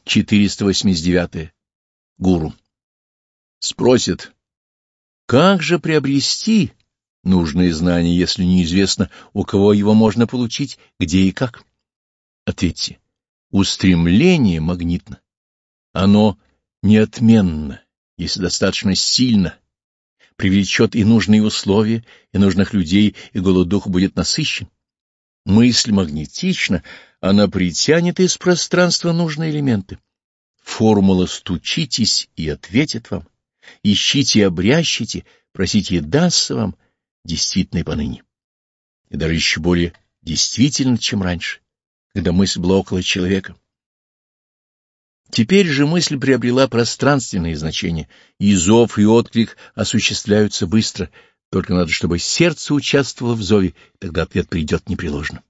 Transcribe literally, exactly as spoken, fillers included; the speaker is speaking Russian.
четыреста восемьдесят девять. Гуру. Спросит, как же приобрести нужные знания, если неизвестно, у кого его можно получить, где и как? Ответьте, устремление магнитно. Оно неотменно, если достаточно сильно, привлечет и нужные условия, и нужных людей, и голод духа будет насыщен. Мысль магнетична, она притянет из пространства нужные элементы. Формула «стучитесь» и ответит вам. Ищите и обрящите, просите и дастся вам, действительно и поныне. И даже еще более действительно, чем раньше, когда мысль была около человека. Теперь же мысль приобрела пространственное значение, и зов и отклик осуществляются быстро, только надо, чтобы сердце участвовало в зове, тогда ответ придет непреложно.